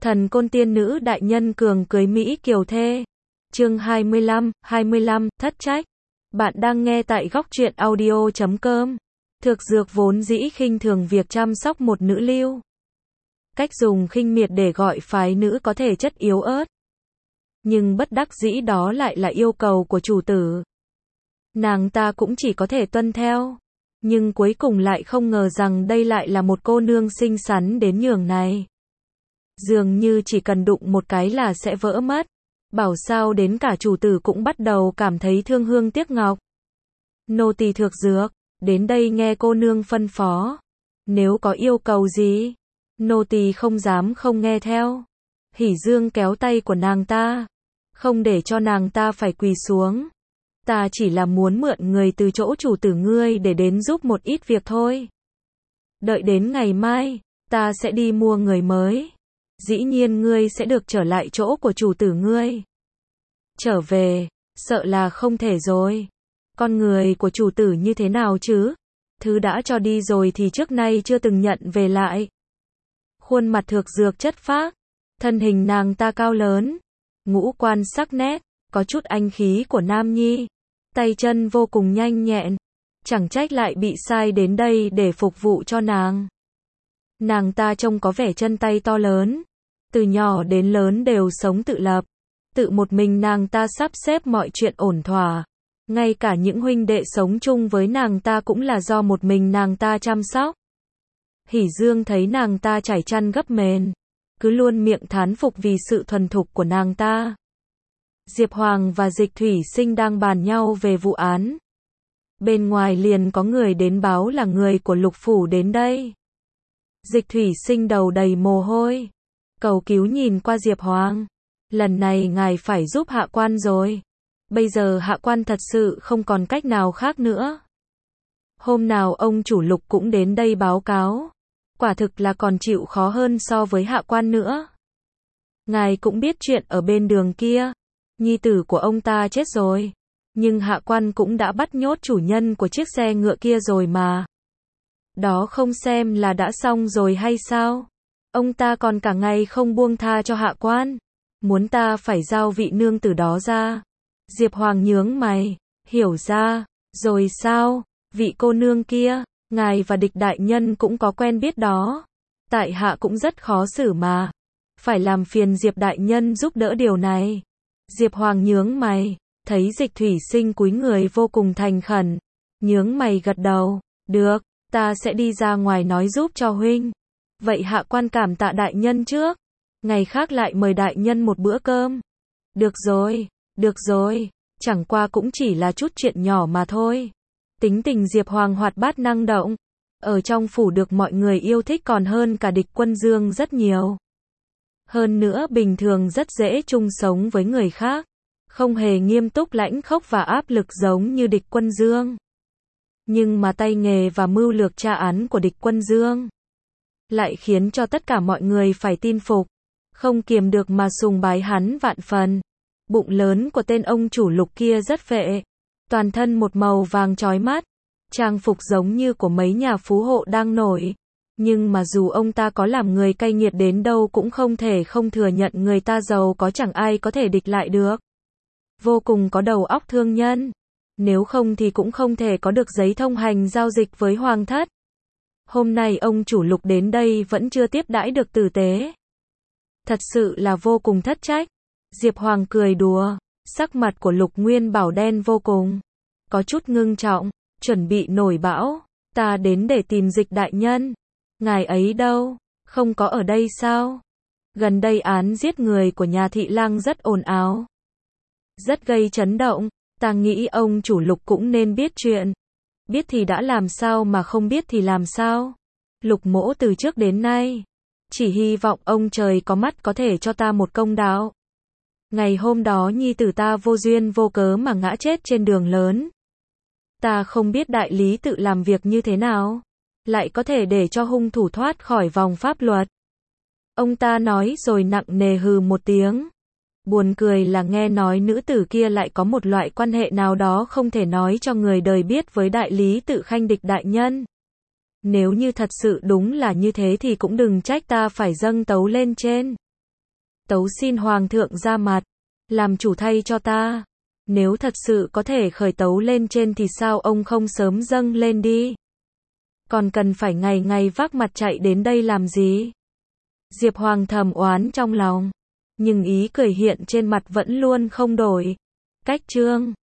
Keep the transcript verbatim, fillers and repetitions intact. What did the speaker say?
Thần côn tiên nữ đại nhân cường cưới Mỹ kiều thê. Chương hai mươi lăm, hai mươi lăm, thất trách. Bạn đang nghe tại góc truyện audio chấm com. Thực dược vốn dĩ khinh thường việc chăm sóc một nữ lưu. Cách dùng khinh miệt để gọi phái nữ có thể chất yếu ớt. Nhưng bất đắc dĩ đó lại là yêu cầu của chủ tử. Nàng ta cũng chỉ có thể tuân theo. Nhưng cuối cùng lại không ngờ rằng đây lại là một cô nương xinh xắn đến nhường này. Dường như chỉ cần đụng một cái là sẽ vỡ mất. Bảo sao đến cả chủ tử cũng bắt đầu cảm thấy thương hương tiếc ngọc. Nô tỳ Thược Dược, đến đây nghe cô nương phân phó. Nếu có yêu cầu gì, nô tỳ không dám không nghe theo. Hỉ Dương kéo tay của nàng ta, không để cho nàng ta phải quỳ xuống. Ta chỉ là muốn mượn người từ chỗ chủ tử ngươi để đến giúp một ít việc thôi. Đợi đến ngày mai, ta sẽ đi mua người mới. Dĩ nhiên ngươi sẽ được trở lại chỗ của chủ tử ngươi. Trở về, sợ là không thể rồi. Con người của chủ tử như thế nào chứ? Thứ đã cho đi rồi thì trước nay chưa từng nhận về lại. Khuôn mặt Thược Dược chất phác, thân hình nàng ta cao lớn, ngũ quan sắc nét, có chút anh khí của nam nhi, tay chân vô cùng nhanh nhẹn, chẳng trách lại bị sai đến đây để phục vụ cho nàng. Nàng ta trông có vẻ chân tay to lớn, từ nhỏ đến lớn đều sống tự lập, tự một mình nàng ta sắp xếp mọi chuyện ổn thỏa, ngay cả những huynh đệ sống chung với nàng ta cũng là do một mình nàng ta chăm sóc. Hỉ Dương thấy nàng ta trải chăn gấp mền, cứ luôn miệng thán phục vì sự thuần thục của nàng ta. Diệp Hoàng và Dịch Thủy Sinh đang bàn nhau về vụ án. Bên ngoài liền có người đến báo là người của Lục Phủ đến đây. Dịch Thủy Sinh đầu đầy mồ hôi, cầu cứu nhìn qua Diệp Hoàng. Lần này ngài phải giúp hạ quan rồi. Bây giờ hạ quan thật sự không còn cách nào khác nữa. Hôm nào ông chủ Lục cũng đến đây báo cáo. Quả thực là còn chịu khó hơn so với hạ quan nữa. Ngài cũng biết chuyện ở bên đường kia. Nhi tử của ông ta chết rồi. Nhưng hạ quan cũng đã bắt nhốt chủ nhân của chiếc xe ngựa kia rồi mà. Đó không xem là đã xong rồi hay sao? Ông ta còn cả ngày không buông tha cho hạ quan. Muốn ta phải giao vị nương tử đó ra. Diệp Hoàng nhướng mày, hiểu ra, rồi sao? Vị cô nương kia, ngài và Địch đại nhân cũng có quen biết đó. Tại hạ cũng rất khó xử mà. Phải làm phiền Diệp đại nhân giúp đỡ điều này. Diệp Hoàng nhướng mày, thấy Dịch Thủy Sinh cúi người vô cùng thành khẩn. Nhướng mày gật đầu, được, ta sẽ đi ra ngoài nói giúp cho huynh. Vậy hạ quan cảm tạ đại nhân trước. Ngày khác lại mời đại nhân một bữa cơm. Được rồi, được rồi, chẳng qua cũng chỉ là chút chuyện nhỏ mà thôi. Tính tình Diệp Hoàng hoạt bát năng động, ở trong phủ được mọi người yêu thích còn hơn cả Địch Quân Dương rất nhiều. Hơn nữa bình thường rất dễ chung sống với người khác, không hề nghiêm túc lãnh khốc và áp lực giống như Địch Quân Dương. Nhưng mà tay nghề và mưu lược tra án của Địch Quân Dương lại khiến cho tất cả mọi người phải tin phục, không kiềm được mà sùng bái hắn vạn phần. Bụng lớn của tên ông chủ Lục kia rất phệ, toàn thân một màu vàng chói mắt, trang phục giống như của mấy nhà phú hộ đang nổi. Nhưng mà dù ông ta có làm người cay nghiệt đến đâu cũng không thể không thừa nhận người ta giàu có, chẳng ai có thể địch lại được. Vô cùng có đầu óc thương nhân, nếu không thì cũng không thể có được giấy thông hành giao dịch với Hoàng thất. Hôm nay ông chủ Lục đến đây vẫn chưa tiếp đãi được tử tế. Thật sự là vô cùng thất trách. Diệp Hoàng cười đùa, sắc mặt của Lục Nguyên Bảo đen vô cùng, có chút ngưng trọng, chuẩn bị nổi bão. Ta đến để tìm Dịch đại nhân. Ngài ấy đâu? Không có ở đây sao? Gần đây án giết người của nhà thị lang rất ồn ào, rất gây chấn động. Ta nghĩ ông chủ Lục cũng nên biết chuyện. Biết thì đã làm sao mà không biết thì làm sao? Lục mỗ từ trước đến nay chỉ hy vọng ông trời có mắt có thể cho ta một công đạo. Ngày hôm đó nhi tử ta vô duyên vô cớ mà ngã chết trên đường lớn. Ta không biết đại lý tự làm việc như thế nào, lại có thể để cho hung thủ thoát khỏi vòng pháp luật. Ông ta nói rồi nặng nề hừ một tiếng. Buồn cười là nghe nói nữ tử kia lại có một loại quan hệ nào đó không thể nói cho người đời biết với đại lý tự Khanh Địch đại nhân. Nếu như thật sự đúng là như thế thì cũng đừng trách ta phải dâng tấu lên trên. Tấu xin Hoàng thượng ra mặt, làm chủ thay cho ta. Nếu thật sự có thể khởi tấu lên trên thì sao ông không sớm dâng lên đi? Còn cần phải ngày ngày vác mặt chạy đến đây làm gì? Diệp Hoàng thầm oán trong lòng, nhưng ý cười hiện trên mặt vẫn luôn không đổi. Cách chương